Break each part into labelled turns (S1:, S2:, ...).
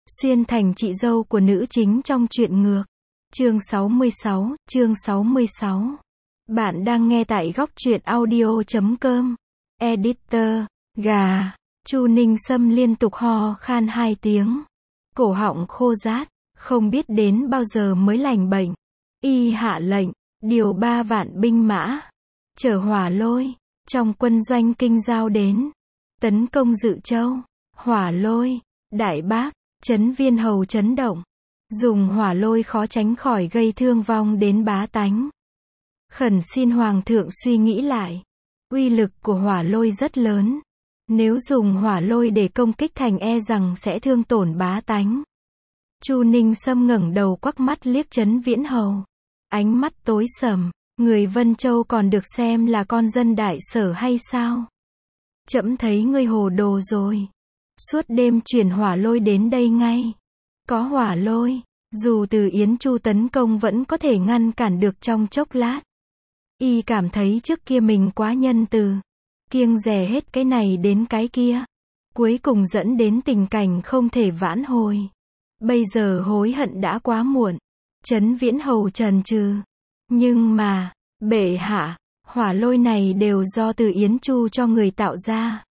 S1: Xuyên thành chị dâu của nữ chính trong truyện ngược. Chương 66. Bạn đang nghe tại góc truyện audio.com. Editor, gà. Chu Ninh Sâm liên tục ho khan 2 tiếng. Cổ họng khô rát, không biết đến bao giờ mới lành bệnh. Y hạ lệnh, điều 3 vạn binh mã, chở hỏa lôi, trong quân doanh kinh giao đến. Tấn công Dự Châu. Hỏa lôi, đại bác, Trấn Viên Hầu chấn động. Dùng hỏa lôi khó tránh khỏi gây thương vong đến bá tánh. Khẩn xin Hoàng thượng suy nghĩ lại. Uy lực của hỏa lôi rất lớn. Nếu dùng hỏa lôi để công kích thành e rằng sẽ thương tổn bá tánh. Chu Ninh Sâm ngẩng đầu quắc mắt liếc Trấn Viễn Hầu. Ánh mắt tối sầm, người Vân Châu còn được xem là con dân Đại Sở hay sao? Trẫm thấy ngươi hồ đồ rồi. Suốt đêm chuyển hỏa lôi đến đây ngay. Có hỏa lôi, dù Từ Yến Chu tấn công vẫn có thể ngăn cản được trong chốc lát. Y cảm thấy trước kia mình quá nhân từ, kiêng dè hết cái này đến cái kia, cuối cùng dẫn đến tình cảnh không thể vãn hồi. Bây giờ hối hận đã quá muộn. Trấn Viễn Hầu chần chừ. Nhưng mà, bệ hạ, hỏa lôi này đều do Từ Yến Chu cho người tạo ra.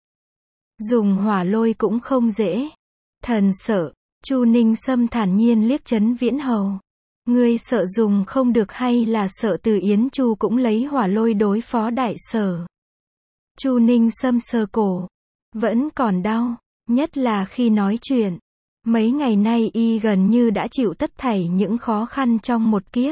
S1: Dùng hỏa lôi cũng không dễ. Thần sợ. Chu Ninh Sâm thản nhiên liếc Trấn Viễn Hầu. Ngươi sợ dùng không được hay là sợ Từ Yến Chu cũng lấy hỏa lôi đối phó Đại Sở? Chu Ninh Sâm sờ cổ. Vẫn còn đau, nhất là khi nói chuyện. Mấy ngày nay y gần như đã chịu tất thảy những khó khăn trong một kiếp.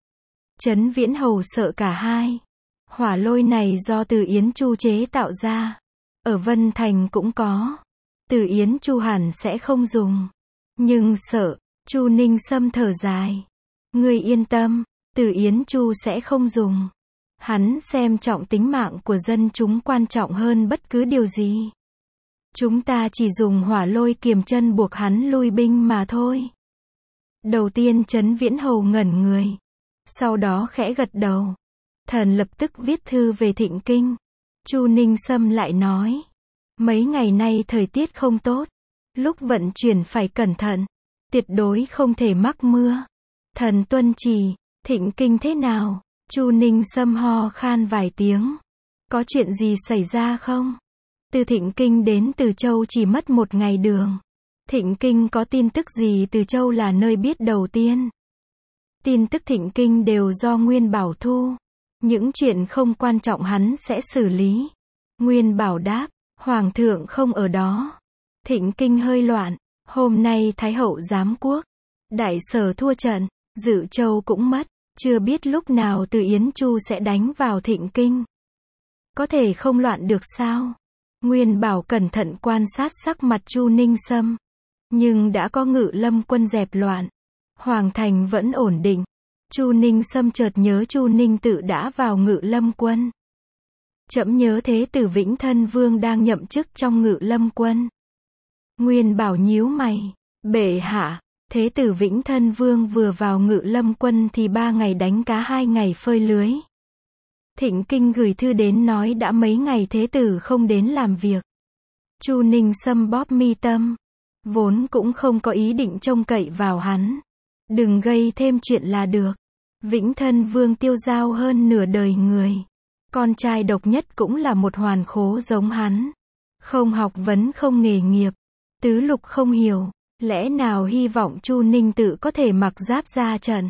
S1: Trấn Viễn Hầu sợ cả hai. Hỏa lôi này do Từ Yến Chu chế tạo ra. Ở Vân Thành cũng có. Từ Yến Chu hẳn sẽ không dùng. Nhưng sợ. Chu Ninh Sâm thở dài. Ngươi yên tâm, Từ Yến Chu sẽ không dùng. Hắn xem trọng tính mạng của dân chúng quan trọng hơn bất cứ điều gì. Chúng ta chỉ dùng hỏa lôi kiềm chân buộc hắn lui binh mà thôi. Đầu tiên Trấn Viễn Hầu ngẩn người. Sau đó khẽ gật đầu. Thần lập tức viết thư về Thịnh Kinh. Chu Ninh Sâm lại nói. Mấy ngày nay thời tiết không tốt. Lúc vận chuyển phải cẩn thận. Tuyệt đối không thể mắc mưa. Thần tuân chỉ. Thịnh Kinh thế nào? Chu Ninh Sâm ho khan vài tiếng. Có chuyện gì xảy ra không? Từ Thịnh Kinh đến Từ Châu chỉ mất 1 ngày đường. Thịnh Kinh có tin tức gì Từ Châu là nơi biết đầu tiên. Tin tức Thịnh Kinh đều do Nguyên Bảo thu. Những chuyện không quan trọng hắn sẽ xử lý. Nguyên Bảo đáp, Hoàng thượng không ở đó. Thịnh Kinh hơi loạn. Hôm nay Thái hậu giám quốc. Đại Sở thua trận. Dự Châu cũng mất. Chưa biết lúc nào Từ Yến Chu sẽ đánh vào Thịnh Kinh. Có thể không loạn được sao? Nguyên Bảo cẩn thận quan sát sắc mặt Chu Ninh Sâm. Nhưng đã có Ngự Lâm quân dẹp loạn. Hoàng thành vẫn ổn định. Chu Ninh Sâm chợt nhớ Chu Ninh Tự đã vào Ngự Lâm quân. Trẫm nhớ Thế tử Vĩnh Thân Vương đang nhậm chức trong Ngự Lâm quân. Nguyên Bảo nhíu mày. Bệ hạ, Thế tử Vĩnh Thân Vương vừa vào Ngự Lâm quân thì 3 ngày đánh cá 2 ngày phơi lưới. Thịnh Kinh gửi thư đến nói đã mấy ngày Thế tử không đến làm việc. Chu Ninh Sâm bóp mi tâm. Vốn cũng không có ý định trông cậy vào hắn. Đừng gây thêm chuyện là được. Vĩnh Thân Vương tiêu dao hơn nửa đời người. Con trai độc nhất cũng là một hoàn khố giống hắn. Không học vấn không nghề nghiệp. Tứ lục không hiểu. Lẽ nào hy vọng Chu Ninh Tự có thể mặc giáp ra trận?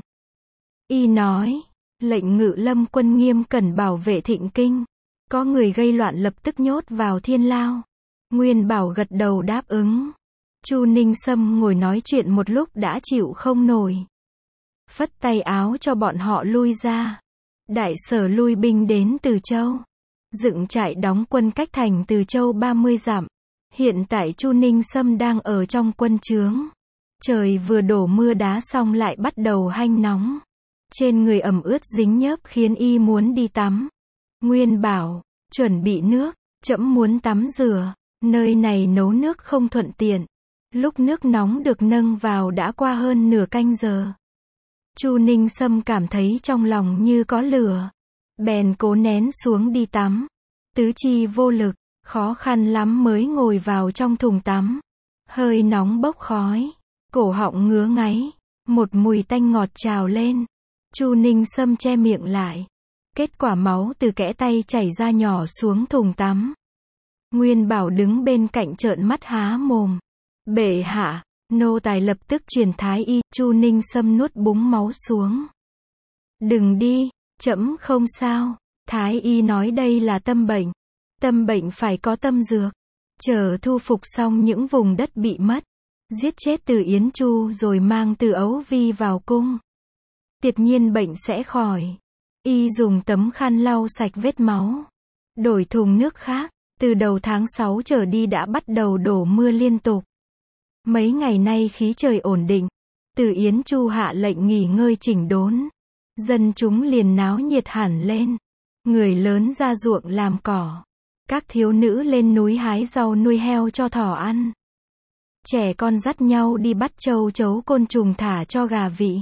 S1: Y nói. Lệnh Ngự Lâm quân nghiêm cẩn bảo vệ Thịnh Kinh. Có người gây loạn lập tức nhốt vào thiên lao. Nguyên Bảo gật đầu đáp ứng. Chu Ninh Sâm ngồi nói chuyện một lúc đã chịu không nổi. Phất tay áo cho bọn họ lui ra. Đại Sở lui binh đến Từ Châu. Dựng trại đóng quân cách thành Từ Châu 30 dặm. Hiện tại Chu Ninh Sâm đang ở trong quân trướng. Trời vừa đổ mưa đá xong lại bắt đầu hanh nóng. Trên người ẩm ướt dính nhớp khiến y muốn đi tắm. Nguyên Bảo, chuẩn bị nước, trẫm muốn tắm rửa. Nơi này nấu nước không thuận tiện. Lúc nước nóng được nâng vào đã qua hơn nửa canh giờ. Chu Ninh Sâm cảm thấy trong lòng như có lửa. Bèn cố nén xuống đi tắm. Tứ chi vô lực, khó khăn lắm mới ngồi vào trong thùng tắm. Hơi nóng bốc khói. cổ họng ngứa ngáy, một mùi tanh ngọt trào lên. Chu Ninh Sâm che miệng lại. Kết quả máu từ kẽ tay chảy ra nhỏ xuống thùng tắm. Nguyên Bảo đứng bên cạnh trợn mắt há mồm. Bệ hạ, nô tài lập tức truyền thái y. Chu Ninh Sâm nuốt búng máu xuống. Đừng đi, trẫm không sao. Thái y nói đây là tâm bệnh. Tâm bệnh phải có tâm dược. Chờ thu phục xong những vùng đất bị mất. Giết chết Từ Yến Chu rồi mang Từ Ấu Vi vào cung. Tuyệt nhiên bệnh sẽ khỏi. Y dùng tấm khăn lau sạch vết máu. Đổi thùng nước khác. Từ đầu tháng 6 trở đi đã bắt đầu đổ mưa liên tục. Mấy ngày nay khí trời ổn định. Từ Yến Chu hạ lệnh nghỉ ngơi chỉnh đốn. Dân chúng liền náo nhiệt hẳn lên. Người lớn ra ruộng làm cỏ. Các thiếu nữ lên núi hái rau nuôi heo cho thỏ ăn. Trẻ con dắt nhau đi bắt châu chấu côn trùng thả cho gà vị.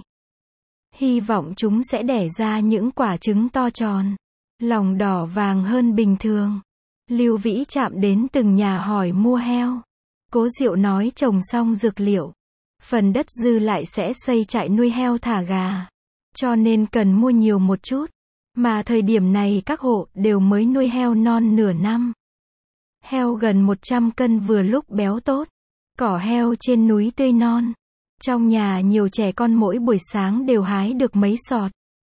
S1: Hy vọng chúng sẽ đẻ ra những quả trứng to tròn, lòng đỏ vàng hơn bình thường. Lưu Vĩ chạm đến từng nhà hỏi mua heo. Cố Diệu nói trồng xong dược liệu, phần đất dư lại sẽ xây trại nuôi heo thả gà. Cho nên cần mua nhiều một chút. Mà thời điểm này các hộ đều mới nuôi heo non nửa năm. Heo gần 100 cân vừa lúc béo tốt. Cỏ heo trên núi tươi non. Trong nhà nhiều trẻ con mỗi buổi sáng đều hái được mấy sọt.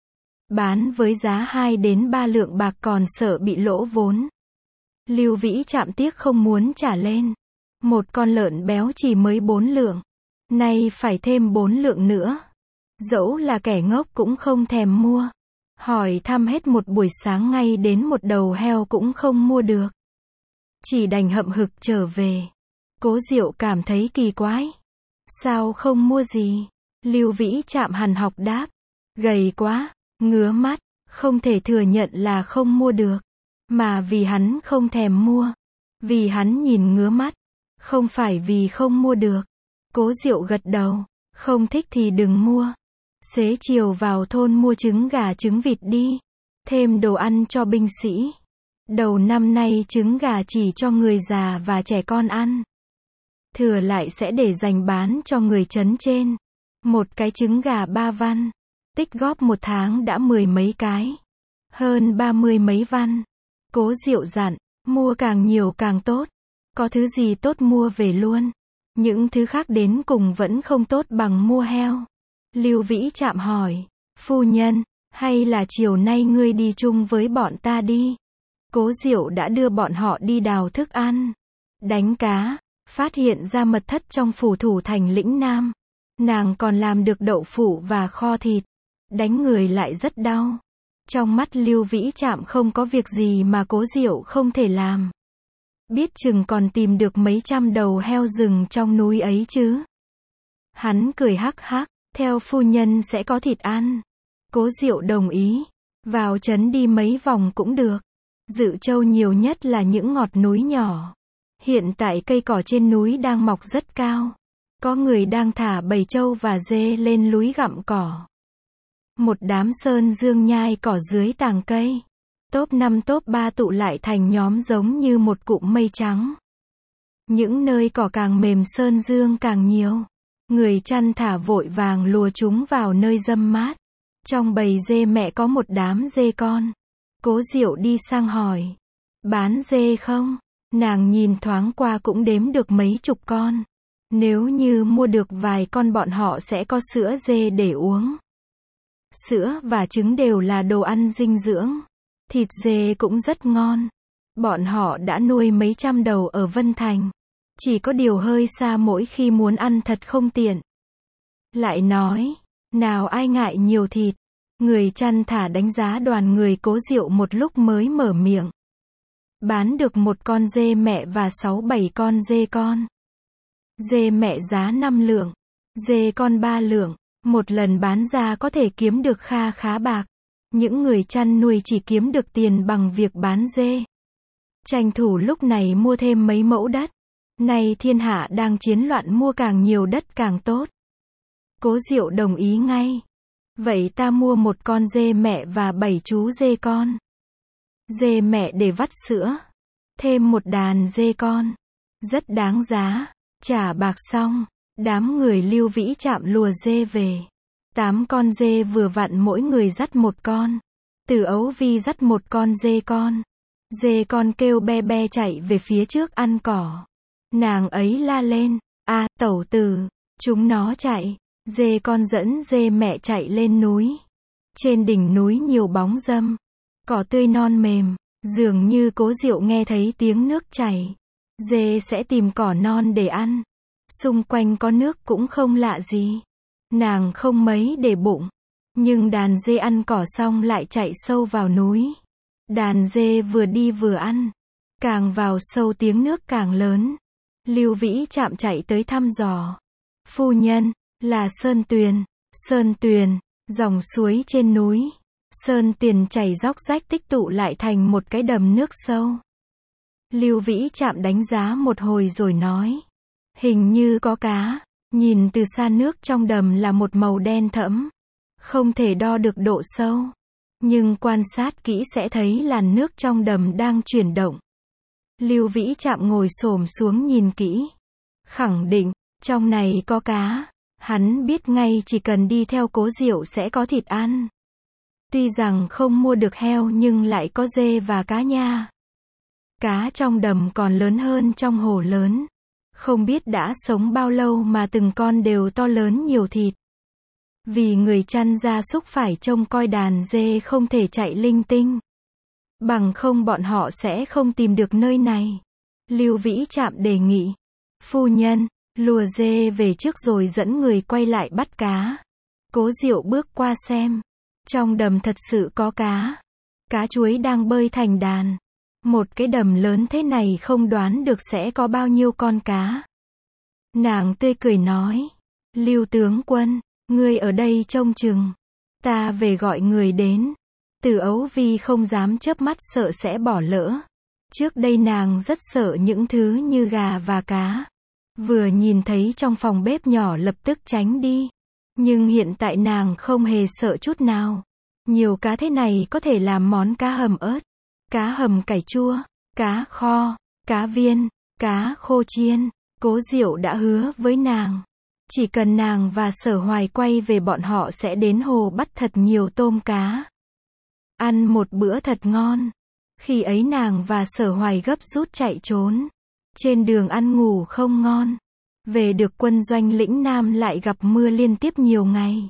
S1: Bán với giá 2 đến 3 lượng bạc còn sợ bị lỗ vốn. Lưu Vĩ chạm tiếc không muốn trả lên. Một con lợn béo chỉ mới 4 lượng. Nay phải thêm 4 lượng nữa. Dẫu là kẻ ngốc cũng không thèm mua. Hỏi thăm hết một buổi sáng ngay đến một đầu heo cũng không mua được. Chỉ đành hậm hực trở về. Cố Diệu cảm thấy kỳ quái. Sao không mua gì? Lưu Vĩ chạm hằn học đáp. Gầy quá, ngứa mắt, không thể thừa nhận là không mua được. Mà vì hắn không thèm mua. Vì hắn nhìn ngứa mắt. Không phải vì không mua được. Cố Diệu gật đầu. Không thích thì đừng mua. Xế chiều vào thôn mua trứng gà trứng vịt đi. Thêm đồ ăn cho binh sĩ. Đầu năm nay trứng gà chỉ cho người già và trẻ con ăn. Thừa lại sẽ để dành bán cho người trấn trên. Một cái trứng gà 3 văn. Tích góp một tháng đã 10 mấy cái. Hơn 30 mấy văn. Cố Diệu dặn, mua càng nhiều càng tốt. Có thứ gì tốt mua về luôn. Những thứ khác đến cùng vẫn không tốt bằng mua heo. Lưu Vĩ chạm hỏi, phu nhân, hay là chiều nay ngươi đi chung với bọn ta đi? Cố Diệu đã đưa bọn họ đi đào thức ăn, đánh cá, phát hiện ra mật thất trong phủ thủ thành lĩnh Nam. Nàng còn làm được đậu phụ và kho thịt. Đánh người lại rất đau. Trong mắt Lưu Vĩ chạm không có việc gì mà Cố Diệu không thể làm. Biết chừng còn tìm được mấy trăm đầu heo rừng trong núi ấy chứ. Hắn cười hắc hắc, theo phu nhân sẽ có thịt ăn. Cố Diệu đồng ý. Vào trấn đi mấy vòng cũng được. Dự Châu nhiều nhất là những ngọt núi nhỏ. Hiện tại cây cỏ trên núi đang mọc rất cao. Có người đang thả bầy trâu và dê lên núi gặm cỏ. Một đám sơn dương nhai cỏ dưới tàng cây. Top 5 top 3 tụ lại thành nhóm giống như một cụm mây trắng. Những nơi cỏ càng mềm sơn dương càng nhiều. Người chăn thả vội vàng lùa chúng vào nơi râm mát. Trong bầy dê mẹ có một đám dê con. Cố Diệu đi sang hỏi. Bán dê không? Nàng nhìn thoáng qua cũng đếm được mấy chục con. Nếu như mua được vài con bọn họ sẽ có sữa dê để uống. Sữa và trứng đều là đồ ăn dinh dưỡng. Thịt dê cũng rất ngon. Bọn họ đã nuôi mấy trăm đầu ở Vân Thành. Chỉ có điều hơi xa mỗi khi muốn ăn thật không tiện. Lại nói, nào ai ngại nhiều thịt. Người chăn thả đánh giá đoàn người Cố Diệu một lúc mới mở miệng. Bán được một con dê mẹ và 6-7 con dê con. Dê mẹ giá 5 lượng. Dê con 3 lượng. Một lần bán ra có thể kiếm được kha khá bạc. Những người chăn nuôi chỉ kiếm được tiền bằng việc bán dê. Tranh thủ lúc này mua thêm mấy mẫu đất. Nay thiên hạ đang chiến loạn, mua càng nhiều đất càng tốt. Cố Diệu đồng ý ngay. Vậy ta mua một con dê mẹ và 7 chú dê con. Dê mẹ để vắt sữa. Thêm một đàn dê con. Rất đáng giá. Trả bạc xong, Đám người Lưu Vĩ Trạm lùa dê về. 8 con dê vừa vặn mỗi người dắt một con. Từ Ấu Vi dắt một con dê con. Dê con kêu be be chạy về phía trước ăn cỏ. Nàng ấy la lên, a tẩu tử, chúng nó chạy. Dê con dẫn dê mẹ chạy lên núi. Trên đỉnh núi nhiều bóng râm. Cỏ tươi non mềm, dường như Cố Diệu nghe thấy tiếng nước chảy. Dê sẽ tìm cỏ non để ăn. Xung quanh có nước cũng không lạ gì. Nàng không mấy để bụng. Nhưng đàn dê ăn cỏ xong lại chạy sâu vào núi. Đàn dê vừa đi vừa ăn. Càng vào sâu tiếng nước càng lớn. Lưu Vĩ Trạm chạy tới thăm dò. Phu nhân, là Sơn Tuyền. Sơn Tuyền, dòng suối trên núi. Sơn Tuyền chảy róc rách tích tụ lại thành một cái đầm nước sâu. Lưu Vĩ Trạm đánh giá một hồi rồi nói. Hình như có cá. Nhìn từ xa nước trong đầm là một màu đen thẫm. Không thể đo được độ sâu. Nhưng quan sát kỹ sẽ thấy làn nước trong đầm đang chuyển động. Lưu Vĩ Trạm ngồi xổm xuống nhìn kỹ. Khẳng định, trong này có cá. Hắn biết ngay chỉ cần đi theo Cố Diệu sẽ có thịt ăn. Tuy rằng không mua được heo nhưng lại có dê và cá nha. Cá trong đầm còn lớn hơn trong hồ lớn. Không biết đã sống bao lâu mà từng con đều to lớn nhiều thịt. Vì người chăn gia súc phải trông coi đàn dê không thể chạy linh tinh. Bằng không bọn họ sẽ không tìm được nơi này. Lưu Vĩ Trạm đề nghị. Phu nhân, lùa dê về trước rồi dẫn người quay lại bắt cá. Cố Diệu bước qua xem. Trong đầm thật sự có cá. Cá chuối đang bơi thành đàn. Một cái đầm lớn thế này không đoán được sẽ có bao nhiêu con cá. Nàng tươi cười nói. Lưu tướng quân, ngươi ở đây trông chừng. Ta về gọi người đến. Từ Ấu Vi không dám chớp mắt sợ sẽ bỏ lỡ. Trước đây nàng rất sợ những thứ như gà và cá. Vừa nhìn thấy trong phòng bếp nhỏ lập tức tránh đi. Nhưng hiện tại nàng không hề sợ chút nào. Nhiều cá thế này có thể làm món cá hầm ớt, cá hầm cải chua, cá kho, cá viên, cá khô chiên. Cố Diệu đã hứa với nàng. Chỉ cần nàng và Sở Hoài quay về bọn họ sẽ đến hồ bắt thật nhiều tôm cá. Ăn một bữa thật ngon. Khi ấy nàng và Sở Hoài gấp rút chạy trốn. Trên đường ăn ngủ không ngon. Về được quân doanh lĩnh Nam lại gặp mưa liên tiếp nhiều ngày.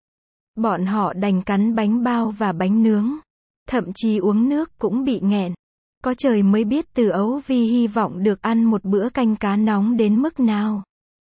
S1: Bọn họ đành cắn bánh bao và bánh nướng. Thậm chí uống nước cũng bị nghẹn. Có trời mới biết Từ Ấu Vi hy vọng được ăn một bữa canh cá nóng đến mức nào.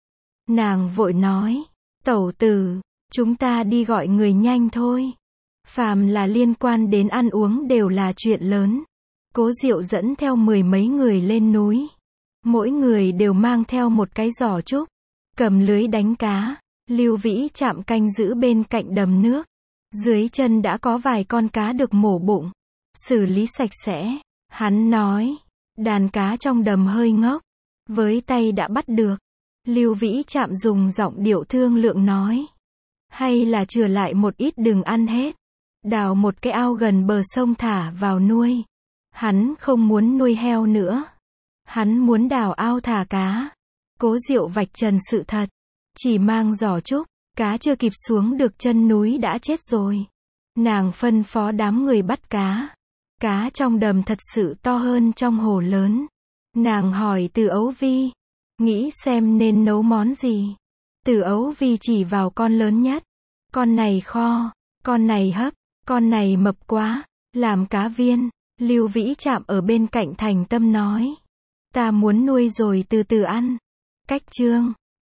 S1: Nàng vội nói. Tẩu tử, chúng ta đi gọi người nhanh thôi. Phàm là liên quan đến ăn uống đều là chuyện lớn. Cố Diệu dẫn theo 10 mấy người lên núi. Mỗi người đều mang theo một cái giỏ trúc. Cầm lưới đánh cá. Lưu Vĩ Trạm canh giữ bên cạnh đầm nước. Dưới chân đã có vài con cá được mổ bụng. Xử lý sạch sẽ. Hắn nói. Đàn cá trong đầm hơi ngốc. Với tay đã bắt được. Lưu Vĩ Trạm dùng giọng điệu thương lượng nói. Hay là chừa lại một ít đừng ăn hết. Đào một cái ao gần bờ sông thả vào nuôi. Hắn không muốn nuôi heo nữa. Hắn muốn đào ao thả cá. Cố Diệu vạch trần sự thật. Chỉ mang giỏ trúc, cá chưa kịp xuống được chân núi đã chết rồi. Nàng phân phó đám người bắt cá. Cá trong đầm thật sự to hơn trong hồ lớn. Nàng hỏi Từ Ấu Vi. Nghĩ xem nên nấu món gì. Từ Ấu Vi chỉ vào con lớn nhất. Con này kho, con này hấp, con này mập quá, làm cá viên. Lưu Vĩ Trạm ở bên cạnh thành tâm nói. Ta muốn nuôi rồi từ từ ăn. Cách chương